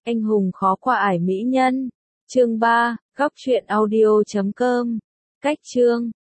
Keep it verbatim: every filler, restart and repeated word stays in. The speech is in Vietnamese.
Anh hùng khó qua ải mỹ nhân. Chương ba, góc truyện audio chấm com. Cách chương